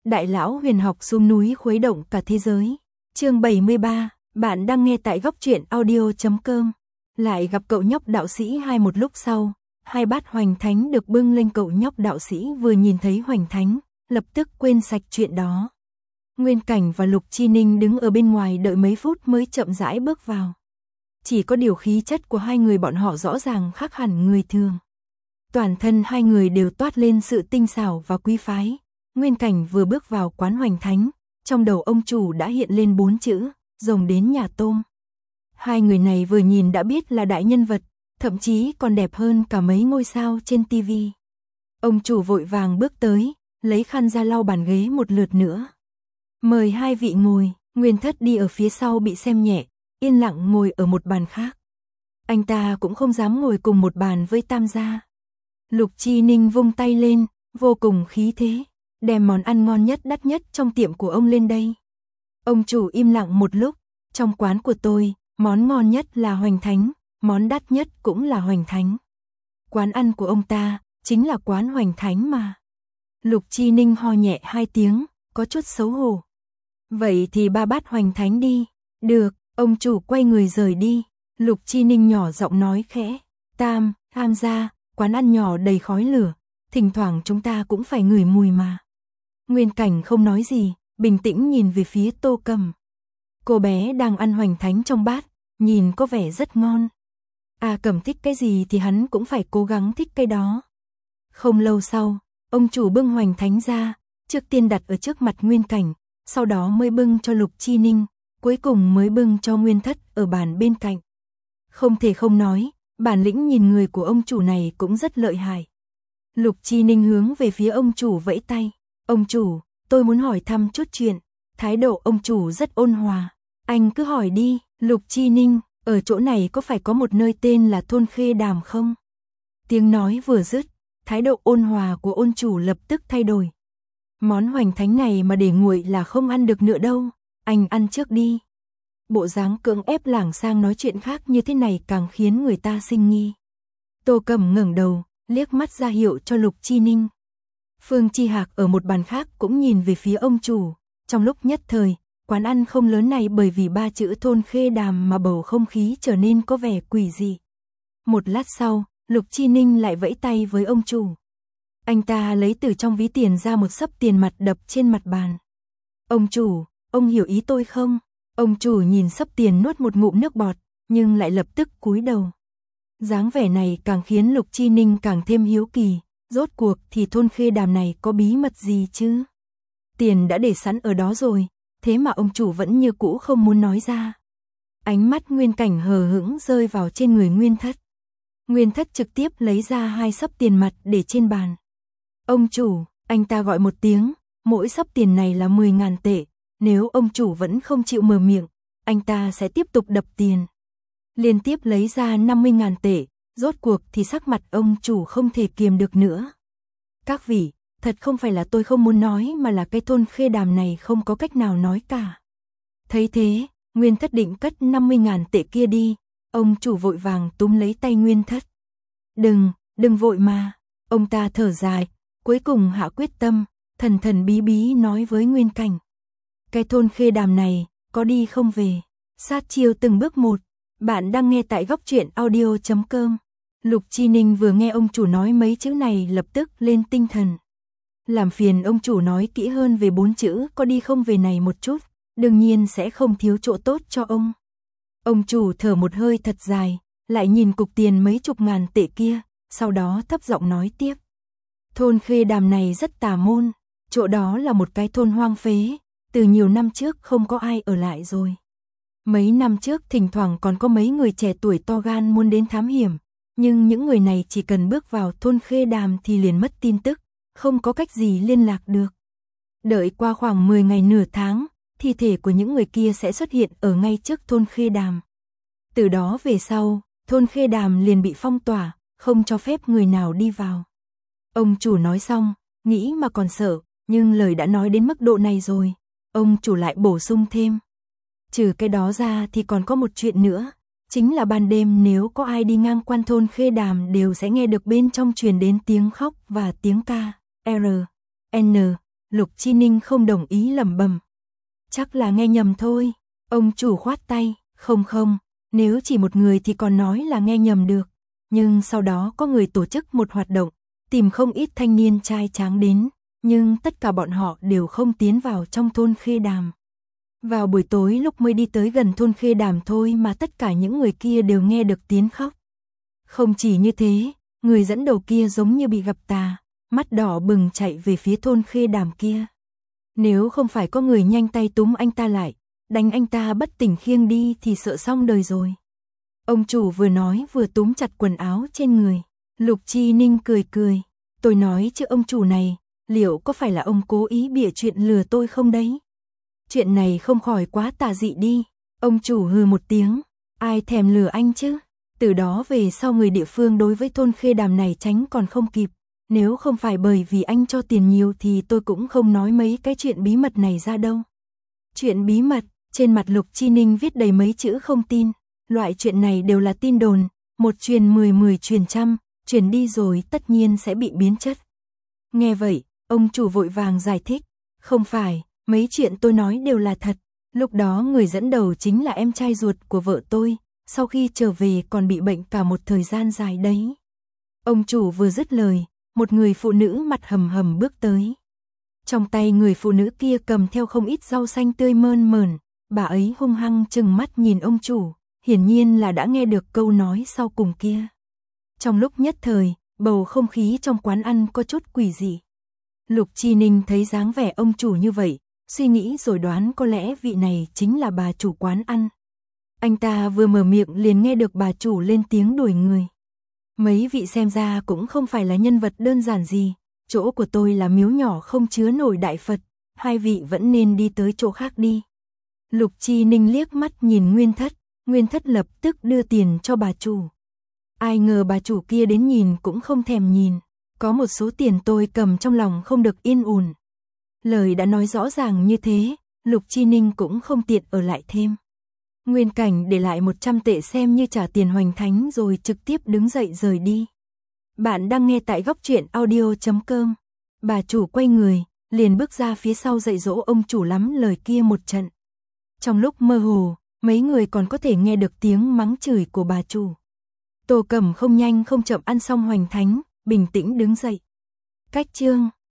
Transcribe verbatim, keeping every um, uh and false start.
Đại lão huyền học xuống núi khuấy động cả thế giới. Chương bảy mươi ba, bạn đang nghe tại góc truyện audio chấm com. Lại gặp cậu nhóc đạo sĩ hai một lúc sau, hai bát hoành thánh được bưng lên, cậu nhóc đạo sĩ vừa nhìn thấy hoành thánh, lập tức quên sạch chuyện đó. Nguyên Cảnh và Lục Chi Ninh đứng ở bên ngoài đợi mấy phút mới chậm rãi bước vào. Chỉ có điều khí chất của hai người bọn họ rõ ràng khác hẳn người thường. Toàn thân hai người đều toát lên sự tinh xảo và quý phái. Nguyên Cảnh vừa bước vào quán hoành thánh, trong đầu ông chủ đã hiện lên bốn chữ, rồng đến nhà tôm. Hai người này vừa nhìn đã biết là đại nhân vật, thậm chí còn đẹp hơn cả mấy ngôi sao trên tivi. Ông chủ vội vàng bước tới, lấy khăn ra lau bàn ghế một lượt nữa. Mời hai vị ngồi. Nguyên Thất đi ở phía sau bị xem nhẹ, yên lặng ngồi ở một bàn khác. Anh ta cũng không dám ngồi cùng một bàn với Tam gia. Lục Chi Ninh vung tay lên, vô cùng khí thế, đem món ăn ngon nhất đắt nhất trong tiệm của ông lên đây. Ông chủ im lặng một lúc, trong quán của tôi, món ngon nhất là hoành thánh, món đắt nhất cũng là hoành thánh. Quán ăn của ông ta, chính là quán hoành thánh mà. Lục Chi Ninh ho nhẹ hai tiếng, có chút xấu hổ. Vậy thì ba bát hoành thánh đi. Được, ông chủ quay người rời đi. Lục Chi Ninh nhỏ giọng nói khẽ. Tam, Tam gia, quán ăn nhỏ đầy khói lửa, thỉnh thoảng chúng ta cũng phải ngửi mùi mà. Nguyên Cảnh không nói gì, bình tĩnh nhìn về phía Tô Cầm. Cô bé đang ăn hoành thánh trong bát, nhìn có vẻ rất ngon. À, Cầm thích cái gì thì hắn cũng phải cố gắng thích cái đó. Không lâu sau, ông chủ bưng hoành thánh ra, trước tiên đặt ở trước mặt Nguyên Cảnh, sau đó mới bưng cho Lục Chi Ninh, cuối cùng mới bưng cho Nguyên Thất ở bàn bên cạnh. Không thể không nói, bản lĩnh nhìn người của ông chủ này cũng rất lợi hại. Lục Chi Ninh hướng về phía ông chủ vẫy tay. Ông chủ, tôi muốn hỏi thăm chút chuyện. Thái độ ông chủ rất ôn hòa. Anh cứ hỏi đi. Lục Chi Ninh, ở chỗ này có phải có một nơi tên là thôn Khê Đàm không? Tiếng nói vừa dứt, thái độ ôn hòa của ông chủ lập tức thay đổi. Món hoành thánh này mà để nguội là không ăn được nữa đâu. Anh ăn trước đi. Bộ dáng cưỡng ép lảng sang nói chuyện khác như thế này càng khiến người ta sinh nghi. Tô Cầm ngẩng đầu, liếc mắt ra hiệu cho Lục Chi Ninh. Phương Chi Hạc ở một bàn khác cũng nhìn về phía ông chủ. Trong lúc nhất thời, quán ăn không lớn này bởi vì ba chữ thôn Khê Đàm mà bầu không khí trở nên có vẻ quỷ dị. Một lát sau, Lục Chi Ninh lại vẫy tay với ông chủ. Anh ta lấy từ trong ví tiền ra một xấp tiền mặt đập trên mặt bàn. Ông chủ, ông hiểu ý tôi không? Ông chủ nhìn xấp tiền nuốt một ngụm nước bọt, nhưng lại lập tức cúi đầu. Dáng vẻ này càng khiến Lục Chi Ninh càng thêm hiếu kỳ, rốt cuộc thì thôn Khê Đàm này có bí mật gì chứ? Tiền đã để sẵn ở đó rồi, thế mà ông chủ vẫn như cũ không muốn nói ra. Ánh mắt Nguyên Cảnh hờ hững rơi vào trên người Nguyên Thất. Nguyên Thất trực tiếp lấy ra hai xấp tiền mặt để trên bàn. Ông chủ, anh ta gọi một tiếng, mỗi xấp tiền này là mười ngàn tệ, nếu ông chủ vẫn không chịu mở miệng, anh ta sẽ tiếp tục đập tiền. Liên tiếp lấy ra năm mươi ngàn tệ, rốt cuộc thì sắc mặt ông chủ không thể kiềm được nữa. Các vị, thật không phải là tôi không muốn nói mà là cái thôn Khê Đàm này không có cách nào nói cả. Thấy thế, Nguyên Thất định cất năm mươi ngàn tệ kia đi, ông chủ vội vàng túm lấy tay Nguyên Thất. Đừng, đừng vội mà, ông ta thở dài, cuối cùng hạ quyết tâm, thần thần bí bí nói với Nguyên Cảnh. Cái thôn Khê Đàm này, có đi không về, sát chiêu từng bước một. Bạn đang nghe tại góc truyện audio chấm com. Lục Chi Ninh vừa nghe ông chủ nói mấy chữ này lập tức lên tinh thần. Làm phiền ông chủ nói kỹ hơn về bốn chữ có đi không về này một chút, đương nhiên sẽ không thiếu chỗ tốt cho ông. Ông chủ thở một hơi thật dài, lại nhìn cục tiền mấy chục ngàn tệ kia, sau đó thấp giọng nói tiếp. Thôn Khê Đàm này rất tà môn, chỗ đó là một cái thôn hoang phế, từ nhiều năm trước không có ai ở lại rồi. Mấy năm trước thỉnh thoảng còn có mấy người trẻ tuổi to gan muốn đến thám hiểm, nhưng những người này chỉ cần bước vào thôn Khê Đàm thì liền mất tin tức, không có cách gì liên lạc được. Đợi qua khoảng mười ngày nửa tháng, thi thể của những người kia sẽ xuất hiện ở ngay trước thôn Khê Đàm. Từ đó về sau, thôn Khê Đàm liền bị phong tỏa, không cho phép người nào đi vào. Ông chủ nói xong, nghĩ mà còn sợ, nhưng lời đã nói đến mức độ này rồi, ông chủ lại bổ sung thêm. Trừ cái đó ra thì còn có một chuyện nữa, chính là ban đêm nếu có ai đi ngang qua thôn Khê Đàm đều sẽ nghe được bên trong truyền đến tiếng khóc và tiếng ca, R, N, Lục Chi Ninh không đồng ý lẩm bẩm. Chắc là nghe nhầm thôi. Ông chủ khoát tay, không không, nếu chỉ một người thì còn nói là nghe nhầm được. Nhưng sau đó có người tổ chức một hoạt động, tìm không ít thanh niên trai tráng đến, nhưng tất cả bọn họ đều không tiến vào trong thôn Khê Đàm. Vào buổi tối lúc mới đi tới gần thôn Khê Đàm thôi mà tất cả những người kia đều nghe được tiếng khóc. Không chỉ như thế, người dẫn đầu kia giống như bị gặp tà, mắt đỏ bừng chạy về phía thôn Khê Đàm kia. Nếu không phải có người nhanh tay túm anh ta lại, đánh anh ta bất tỉnh khiêng đi thì sợ xong đời rồi. Ông chủ vừa nói vừa túm chặt quần áo trên người. Lục Chi Ninh cười cười. Tôi nói chứ ông chủ này, liệu có phải là ông cố ý bịa chuyện lừa tôi không đấy? Chuyện này không khỏi quá tà dị đi. Ông chủ hừ một tiếng. Ai thèm lừa anh chứ? Từ đó về sau người địa phương đối với thôn Khê Đàm này tránh còn không kịp. Nếu không phải bởi vì anh cho tiền nhiều thì tôi cũng không nói mấy cái chuyện bí mật này ra đâu. Chuyện bí mật, trên mặt Lục Chi Ninh viết đầy mấy chữ không tin. Loại chuyện này đều là tin đồn, một truyền mười mười truyền trăm, truyền đi rồi tất nhiên sẽ bị biến chất. Nghe vậy, ông chủ vội vàng giải thích. Không phải, mấy chuyện tôi nói đều là thật. Lúc đó người dẫn đầu chính là em trai ruột của vợ tôi, sau khi trở về còn bị bệnh cả một thời gian dài đấy. Ông chủ vừa dứt lời, một người phụ nữ mặt hầm hầm bước tới. Trong tay người phụ nữ kia cầm theo không ít rau xanh tươi mơn mởn, bà ấy hung hăng trừng mắt nhìn ông chủ, hiển nhiên là đã nghe được câu nói sau cùng kia. Trong lúc nhất thời, bầu không khí trong quán ăn có chút quỷ dị. Lục Chi Ninh thấy dáng vẻ ông chủ như vậy, suy nghĩ rồi đoán có lẽ vị này chính là bà chủ quán ăn. Anh ta vừa mở miệng liền nghe được bà chủ lên tiếng đuổi người. Mấy vị xem ra cũng không phải là nhân vật đơn giản gì, chỗ của tôi là miếu nhỏ không chứa nổi đại Phật, hai vị vẫn nên đi tới chỗ khác đi. Lục Chi Ninh liếc mắt nhìn Nguyên Thất, Nguyên Thất lập tức đưa tiền cho bà chủ. Ai ngờ bà chủ kia đến nhìn cũng không thèm nhìn, có một số tiền tôi cầm trong lòng không được yên ổn. Lời đã nói rõ ràng như thế, Lục Chi Ninh cũng không tiện ở lại thêm. Nguyên Cảnh để lại một trăm tệ xem như trả tiền Hoành Thánh rồi trực tiếp đứng dậy rời đi. Bạn đang nghe tại góc truyện audio chấm com. Bà chủ quay người, liền bước ra phía sau dạy dỗ ông chủ lắm lời kia một trận. Trong lúc mơ hồ, mấy người còn có thể nghe được tiếng mắng chửi của bà chủ. Tô Cẩm không nhanh không chậm ăn xong Hoành Thánh, bình tĩnh đứng dậy. Cách chương